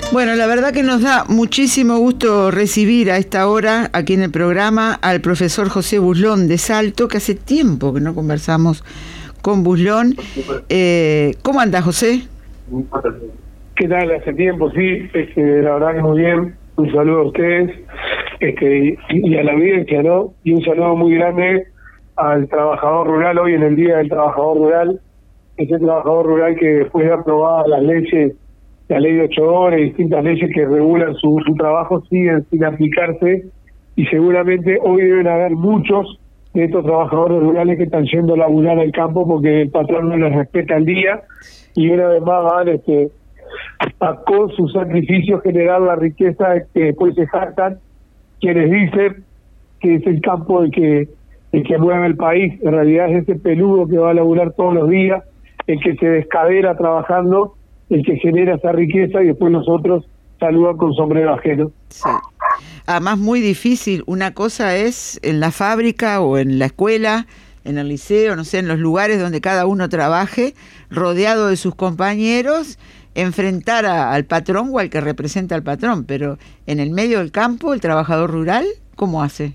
Bueno, la verdad que nos da muchísimo gusto recibir a esta hora aquí en el programa al profesor José Buslón de Salto, que hace tiempo que no conversamos con Buslón. ¿Cómo anda, José? ¿Qué tal? Hace tiempo, sí, la verdad que muy bien. Un saludo a ustedes y a la audiencia, ¿no? Y un saludo muy grande al trabajador rural hoy en el Día del Trabajador Rural, ese trabajador rural que después de aprobar las leyes, la ley de 8 horas y distintas leyes que regulan su trabajo, siguen sin aplicarse, y seguramente hoy deben haber muchos de estos trabajadores rurales que están yendo a laburar al campo porque el patrón no les respeta el día, y una vez más van con sus sacrificios generar la riqueza que después se jactan quienes dicen que es el campo el que mueve el país. En realidad es ese peludo que va a laburar todos los días, el que se descadera trabajando, el que genera esa riqueza, y después nosotros saludan con sombrero ajeno. Sí. Además, muy difícil. Una cosa es en la fábrica o en la escuela, en el liceo, no sé, en los lugares donde cada uno trabaje, rodeado de sus compañeros, enfrentar al patrón o al que representa al patrón, pero en el medio del campo, el trabajador rural, ¿cómo hace?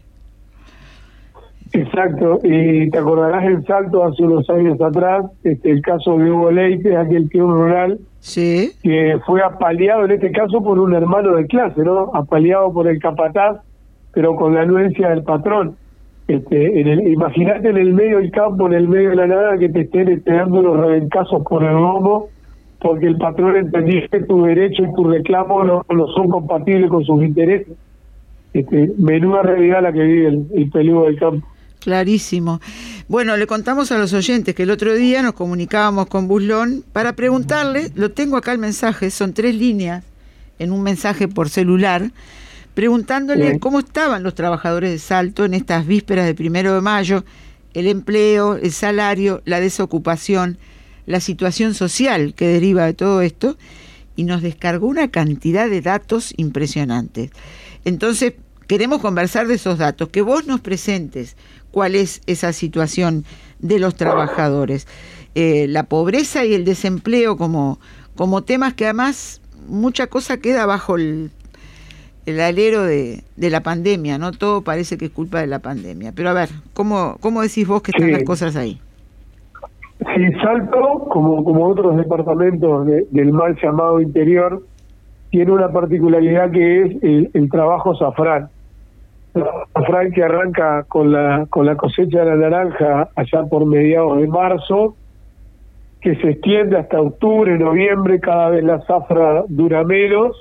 Exacto, y te acordarás en Salto hace unos años atrás, el caso de Hugo Leite, aquel peón rural, sí, que fue apaleado en este caso por un hermano de clase, ¿no? Apaleado por el capataz, pero con la anuencia del patrón. Imagínate en el medio del campo, en el medio de la nada, que te estén dando los rebencazos por el lomo, porque el patrón entendió que tu derecho y tu reclamo no son compatibles con sus intereses. Menuda realidad la que vive el peludo del campo. Clarísimo. Bueno, le contamos a los oyentes que el otro día nos comunicábamos con Buslón para preguntarle, lo tengo acá el mensaje, son 3 líneas en un mensaje por celular, preguntándole cómo estaban los trabajadores de Salto en estas vísperas del 1 de mayo, el empleo, el salario, la desocupación, la situación social que deriva de todo esto, y nos descargó una cantidad de datos impresionantes. Entonces, queremos conversar de esos datos, que vos nos presentes cuál es esa situación de los trabajadores. La pobreza y el desempleo como temas que además mucha cosa queda bajo el alero de la pandemia, ¿no? Todo parece que es culpa de la pandemia. Pero a ver, ¿cómo decís vos que están las cosas ahí? Sí, Salto, como otros departamentos del mal llamado interior, tiene una particularidad que es el trabajo zafrán. Zafrán que arranca con la cosecha de la naranja allá por mediados de marzo, que se extiende hasta octubre, noviembre, cada vez la zafra dura menos,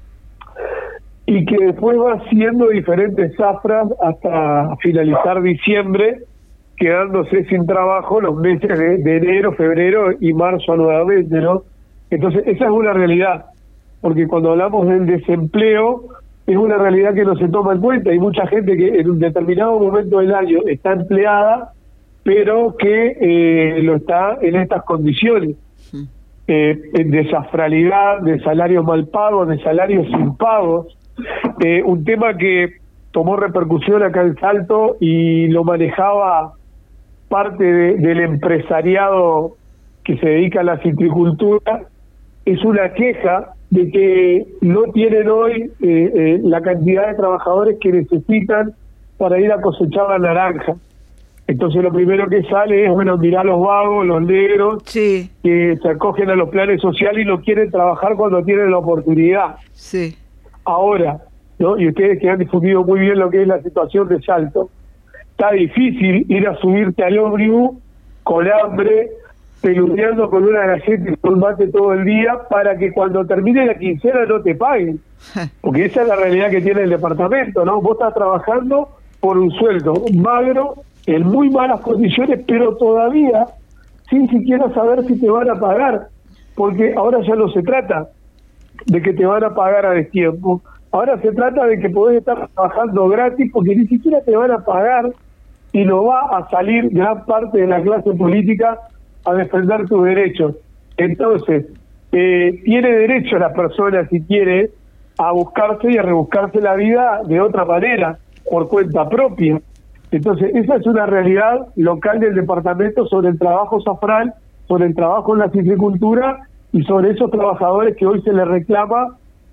y que después va haciendo diferentes zafras hasta finalizar diciembre, quedándose sin trabajo los meses de enero, febrero y marzo nuevamente, ¿no? Entonces esa es una realidad, porque cuando hablamos del desempleo es una realidad que no se toma en cuenta. Hay mucha gente que en un determinado momento del año está empleada, pero que lo está en estas condiciones, de zafralidad, de salarios mal pagos, de salarios sin pagos. Un tema que tomó repercusión acá en Salto y lo manejaba parte del empresariado que se dedica a la citricultura, es una queja de que no tienen hoy la cantidad de trabajadores que necesitan para ir a cosechar la naranja. Entonces lo primero que sale es, mirar los vagos, los negros, sí, que se acogen a los planes sociales y no quieren trabajar cuando tienen la oportunidad. Sí. Ahora, ¿no? Y ustedes que han difundido muy bien lo que es la situación de Salto, está difícil ir a subirte al ómnibus con hambre, peludeando con una galleta y con mate todo el día, para que cuando termine la quincena no te paguen. Porque esa es la realidad que tiene el departamento, ¿no? Vos estás trabajando por un sueldo magro, en muy malas condiciones, pero todavía sin siquiera saber si te van a pagar, porque ahora ya no se trata de que te van a pagar a destiempo, ahora se trata de que podés estar trabajando gratis porque ni siquiera te van a pagar, y no va a salir gran parte de la clase política a defender tus derechos. Entonces, tiene derecho la persona, si quiere, a buscarse y a rebuscarse la vida de otra manera, por cuenta propia. Entonces, esa es una realidad local del departamento sobre el trabajo zafrán, sobre el trabajo en la citricultura y sobre esos trabajadores que hoy se les reclama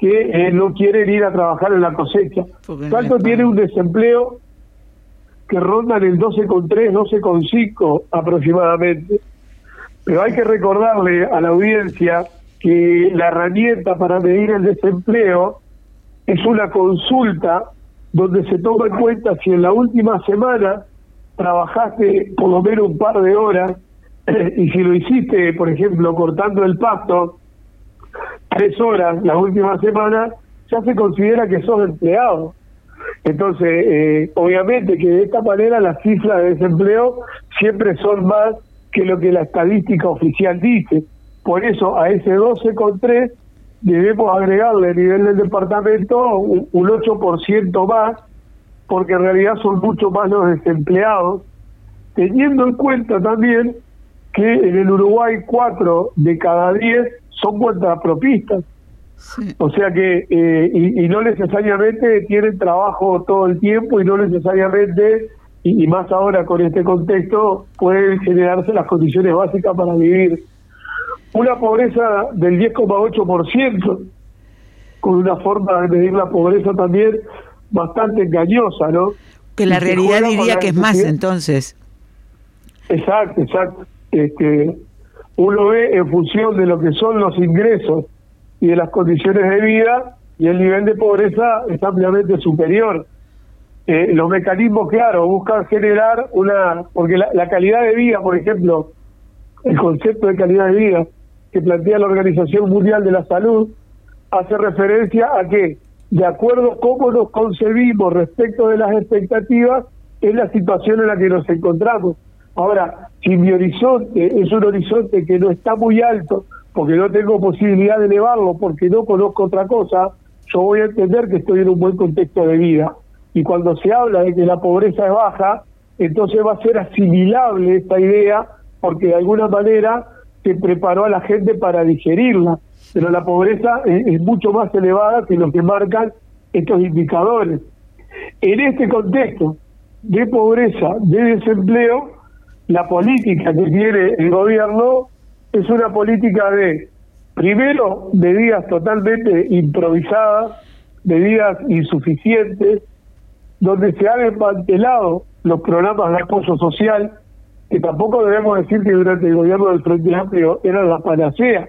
que no quieren ir a trabajar en la cosecha. Salto tiene un desempleo que ronda en el 12,3, 12,5 aproximadamente. Pero hay que recordarle a la audiencia que la herramienta para medir el desempleo es una consulta donde se toma en cuenta si en la última semana trabajaste por lo menos un par de horas y si lo hiciste, por ejemplo, cortando el pasto 3 horas la última semana, ya se considera que sos empleado. Entonces, obviamente que de esta manera las cifras de desempleo siempre son más que lo que la estadística oficial dice. Por eso a ese 12,3 debemos agregarle a nivel del departamento un 8% más, porque en realidad son mucho más los desempleados, teniendo en cuenta también que en el Uruguay 4 de cada 10 son cuentapropistas. Sí. O sea que, y no necesariamente tienen trabajo todo el tiempo y no necesariamente, y más ahora con este contexto, pueden generarse las condiciones básicas para vivir. Una pobreza del 10,8%, con una forma de medir la pobreza también bastante engañosa, ¿no? Que la realidad diría que es más, entonces. Exacto. Uno ve en función de lo que son los ingresos y de las condiciones de vida, y el nivel de pobreza es ampliamente superior. Los mecanismos, claro, buscan generar porque la calidad de vida, por ejemplo, el concepto de calidad de vida que plantea la Organización Mundial de la Salud, hace referencia a que, de acuerdo a cómo nos concebimos respecto de las expectativas, es la situación en la que nos encontramos. Ahora, si mi horizonte es un horizonte que no está muy alto, porque no tengo posibilidad de elevarlo, porque no conozco otra cosa, yo voy a entender que estoy en un buen contexto de vida. Y cuando se habla de que la pobreza es baja, entonces va a ser asimilable esta idea, porque de alguna manera se preparó a la gente para digerirla. Pero la pobreza es mucho más elevada que lo que marcan estos indicadores. En este contexto de pobreza, de desempleo, la política que tiene el gobierno es una política de, primero, medidas totalmente improvisadas, medidas insuficientes, donde se han desmantelado los programas de apoyo social, que tampoco debemos decir que durante el gobierno del Frente Amplio eran la panacea,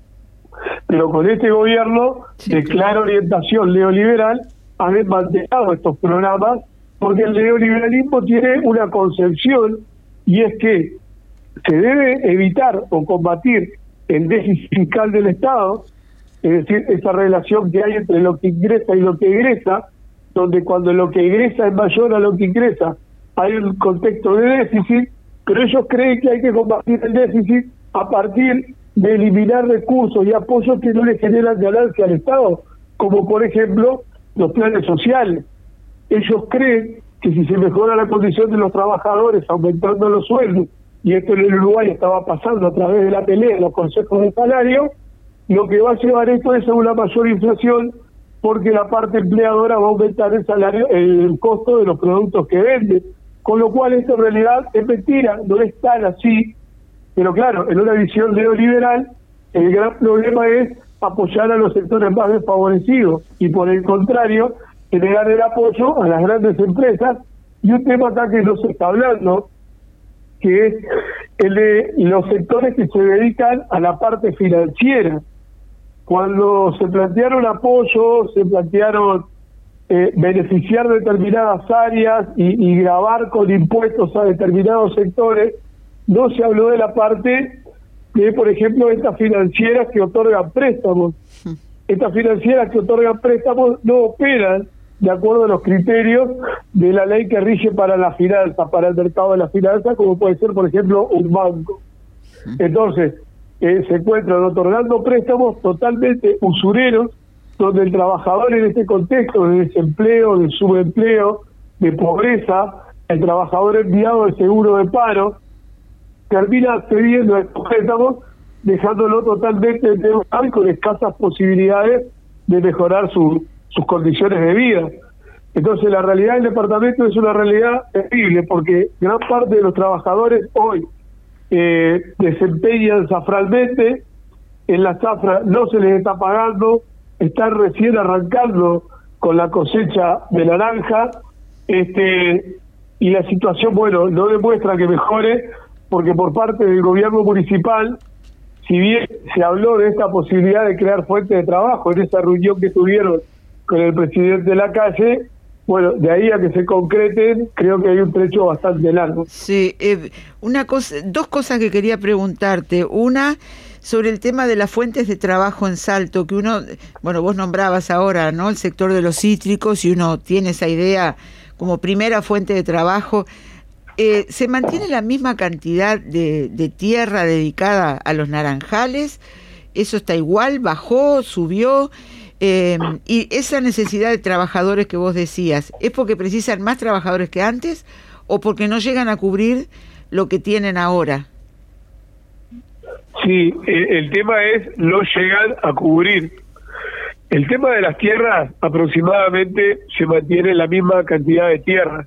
pero con este gobierno de clara orientación neoliberal ha desmantelado estos programas, porque el neoliberalismo tiene una concepción, y es que se debe evitar o combatir el déficit fiscal del Estado, es decir, esa relación que hay entre lo que ingresa y lo que egresa, donde cuando lo que egresa es mayor a lo que ingresa hay un contexto de déficit, pero ellos creen que hay que combatir el déficit a partir de eliminar recursos y apoyos que no le generan ganancia al Estado, como por ejemplo los planes sociales. Ellos creen que si se mejora la condición de los trabajadores aumentando los sueldos, y esto en el Uruguay estaba pasando a través de la pelea de los consejos de salario, lo que va a llevar esto es a una mayor inflación, porque la parte empleadora va a aumentar el salario, el costo de los productos que vende, con lo cual esto en realidad es mentira, no es tan así. Pero claro, en una visión neoliberal, el gran problema es apoyar a los sectores más desfavorecidos y por el contrario, generar el apoyo a las grandes empresas. Y un tema acá que no se está hablando, que es el de los sectores que se dedican a la parte financiera. Cuando se plantearon apoyos, se plantearon beneficiar determinadas áreas y gravar con impuestos a determinados sectores, no se habló de la parte de, por ejemplo, estas financieras que otorgan préstamos. Estas financieras que otorgan préstamos no operan de acuerdo a los criterios de la ley que rige para la finanza, para el mercado de la finanza, como puede ser, por ejemplo, un banco. Entonces, se encuentran otorgando préstamos totalmente usureros, donde el trabajador en este contexto de desempleo, de subempleo, de pobreza, el trabajador enviado de seguro de paro, termina accediendo a estos préstamos, dejándolo totalmente endeudado y con escasas posibilidades de mejorar sus condiciones de vida. Entonces la realidad del departamento es una realidad terrible, porque gran parte de los trabajadores hoy desempeñan zafralmente, en la zafra no se les está pagando, están recién arrancando con la cosecha de naranja, y la situación, bueno, no demuestra que mejore, porque por parte del gobierno municipal, si bien se habló de esta posibilidad de crear fuentes de trabajo en esa reunión que tuvieron con el presidente de la calle, bueno, de ahí a que se concreten, creo que hay un trecho bastante largo. Sí, dos cosas que quería preguntarte. Una, sobre el tema de las fuentes de trabajo en Salto, que vos nombrabas ahora, ¿no?, el sector de los cítricos, y uno tiene esa idea como primera fuente de trabajo. ¿Se mantiene la misma cantidad de tierra dedicada a los naranjales? ¿Eso está igual? ¿Bajó? ¿Subió? Y esa necesidad de trabajadores que vos decías, ¿es porque precisan más trabajadores que antes o porque no llegan a cubrir lo que tienen ahora? Sí, el tema es no llegan a cubrir. El tema de las tierras, aproximadamente se mantiene la misma cantidad de tierra.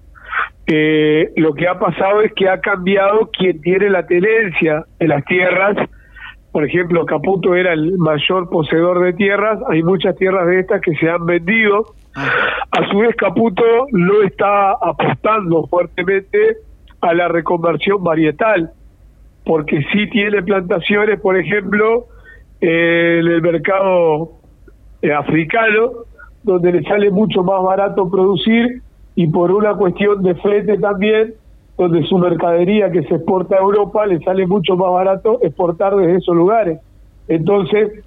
Lo que ha pasado es que ha cambiado quien tiene la tenencia de las tierras. Por ejemplo, Caputo era el mayor poseedor de tierras, hay muchas tierras de estas que se han vendido. A su vez, Caputo no está apostando fuertemente a la reconversión varietal, porque sí tiene plantaciones, por ejemplo, en el mercado africano, donde le sale mucho más barato producir, y por una cuestión de flete también, donde su mercadería que se exporta a Europa le sale mucho más barato exportar desde esos lugares. Entonces,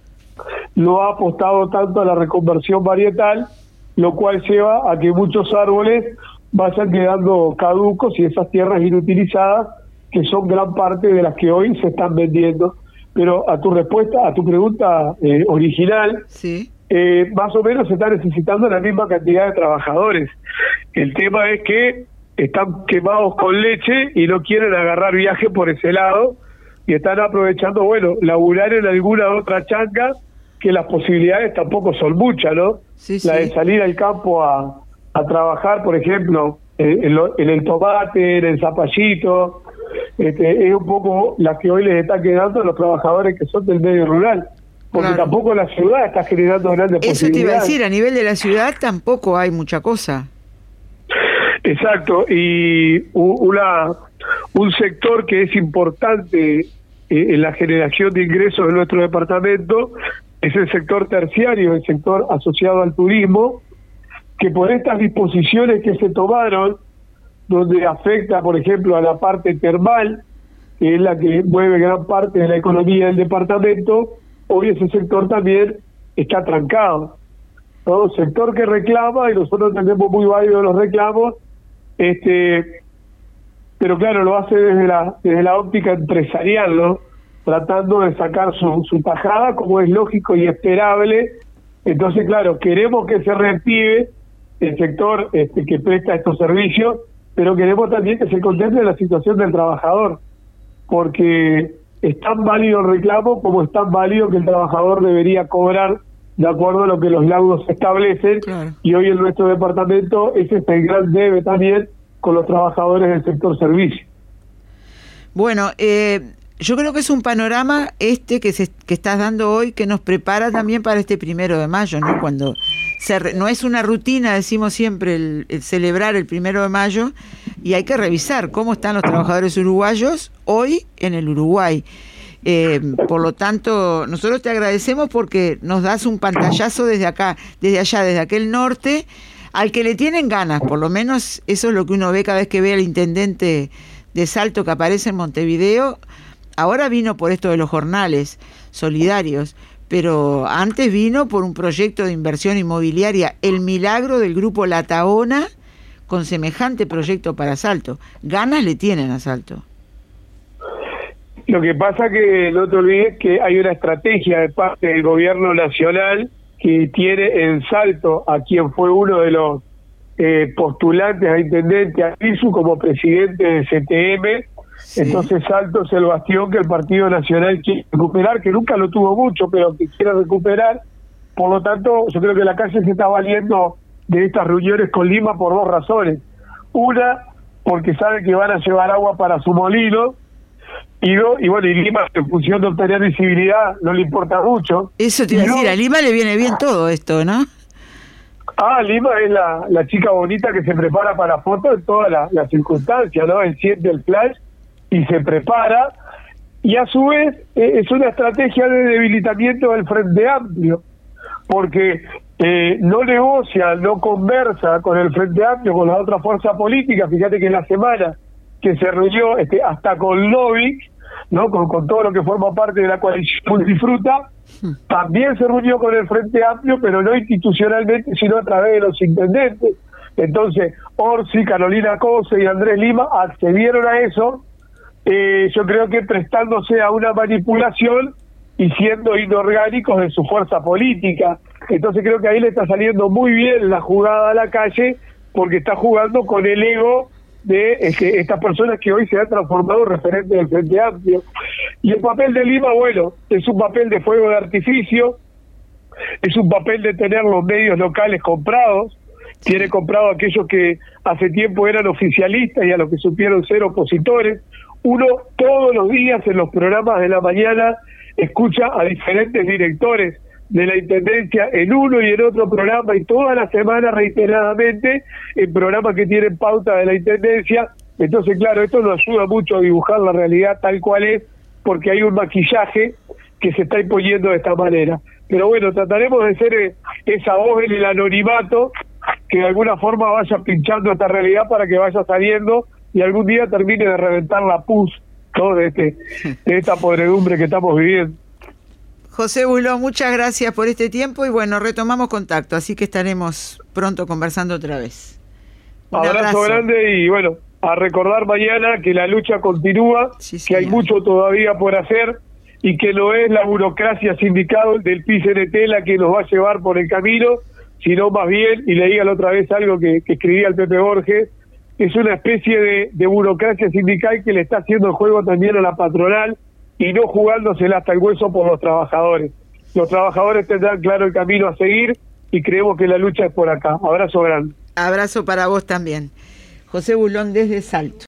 no ha apostado tanto a la reconversión varietal, lo cual lleva a que muchos árboles vayan quedando caducos y esas tierras inutilizadas, que son gran parte de las que hoy se están vendiendo. Pero a tu respuesta, a tu pregunta original, sí, más o menos se está necesitando la misma cantidad de trabajadores. El tema es que están quemados con leche y no quieren agarrar viaje por ese lado, y están aprovechando, bueno, laburar en alguna otra changa, que las posibilidades tampoco son muchas, ¿no? Sí, la de sí. salir al campo a trabajar, por ejemplo, en el tomate, en el zapallito, es un poco la que hoy les está quedando a los trabajadores que son del medio rural, porque Claro. tampoco la ciudad está generando grandes Eso te iba a posibilidades. decir, a nivel de la ciudad tampoco hay mucha cosa. Exacto, y un sector que es importante en la generación de ingresos de nuestro departamento es el sector terciario, el sector asociado al turismo, que por estas disposiciones que se tomaron, donde afecta, por ejemplo, a la parte termal, que es la que mueve gran parte de la economía del departamento, hoy ese sector también está trancado. Todo sector que reclama, y nosotros tenemos muy válidos los reclamos, pero claro, lo hace desde la óptica empresarial, ¿no? Tratando de sacar su tajada, como es lógico y esperable. Entonces, claro, queremos que se reactive el sector que presta estos servicios, pero queremos también que se contemple la situación del trabajador, porque es tan válido el reclamo como es tan válido que el trabajador debería cobrar de acuerdo a lo que los laudos establecen. Claro. Y hoy en nuestro departamento ese es el gran debe también con los trabajadores del sector servicio. Bueno, yo creo que es un panorama que estás dando hoy, que nos prepara también para este 1 de mayo, ¿no? Cuando no es una rutina, decimos siempre, el celebrar el 1 de mayo, y hay que revisar cómo están los trabajadores uruguayos hoy en el Uruguay. Por lo tanto, nosotros te agradecemos porque nos das un pantallazo desde acá, desde allá, desde aquel norte, al que le tienen ganas. Por lo menos eso es lo que uno ve cada vez que ve al intendente de Salto que aparece en Montevideo. Ahora vino por esto de los jornales solidarios, pero antes vino por un proyecto de inversión inmobiliaria, el milagro del grupo La Tahona, con semejante proyecto para Salto. Ganas le tienen a Salto. Lo que pasa que no te olvides que hay una estrategia de parte del gobierno nacional que tiene en Salto a quien fue uno de los postulantes a intendente, a Isu, como presidente del CTM. Sí. Entonces Salto es el bastión que el Partido Nacional quiere recuperar, que nunca lo tuvo mucho, pero que quiere recuperar. Por lo tanto, yo creo que la calle se está valiendo de estas reuniones con Lima por dos razones. Una, porque sabe que van a llevar agua para su molino, y bueno, y Lima, en función de obtener visibilidad, no le importa mucho. Eso te iba a decir, a Lima le viene bien todo esto, ¿no? Lima es la chica bonita que se prepara para fotos en todas las circunstancias, ¿no? Él siente el flash y se prepara, y a su vez es una estrategia de debilitamiento del Frente Amplio, porque no negocia, no conversa con el Frente Amplio, con la otra fuerza política. Fíjate que en la semana que se reunió hasta con Novik, ¿no? Con todo lo que forma parte de la coalición Multifruta, también se reunió con el Frente Amplio, pero no institucionalmente, sino a través de los intendentes. Entonces, Orsi, Carolina Cose y Andrés Lima accedieron a eso, yo creo que prestándose a una manipulación y siendo inorgánicos de su fuerza política. Entonces creo que ahí le está saliendo muy bien la jugada a la calle, porque está jugando con el ego de estas personas que hoy se han transformado en referentes del Frente Amplio. Y el papel de Lima, bueno, es un papel de fuego de artificio, es un papel de tener los medios locales comprados. Tiene comprado a aquellos que hace tiempo eran oficialistas y a los que supieron ser opositores. Uno todos los días en los programas de la mañana escucha a diferentes directores de la Intendencia en uno y en otro programa, y toda la semana reiteradamente en programas que tienen pauta de la Intendencia. Entonces, claro, esto nos ayuda mucho a dibujar la realidad tal cual es, porque hay un maquillaje que se está imponiendo de esta manera. Pero bueno, trataremos de ser esa voz en el anonimato que de alguna forma vaya pinchando esta realidad para que vaya saliendo y algún día termine de reventar la pus, ¿no? de esta podredumbre que estamos viviendo. José Bulón, muchas gracias por este tiempo y bueno, retomamos contacto, así que estaremos pronto conversando otra vez. Abrazo grande y bueno, a recordar mañana que la lucha continúa, sí, que hay mucho todavía por hacer y que no es la burocracia sindical del PCNT la que nos va a llevar por el camino, sino más bien, y leía la otra vez algo que escribía el Pepe Borges, es una especie de burocracia sindical que le está haciendo el juego también a la patronal y no jugándosela hasta el hueso por los trabajadores. Los trabajadores tendrán claro el camino a seguir y creemos que la lucha es por acá. Abrazo grande. Abrazo para vos también. José Bulón desde Salto.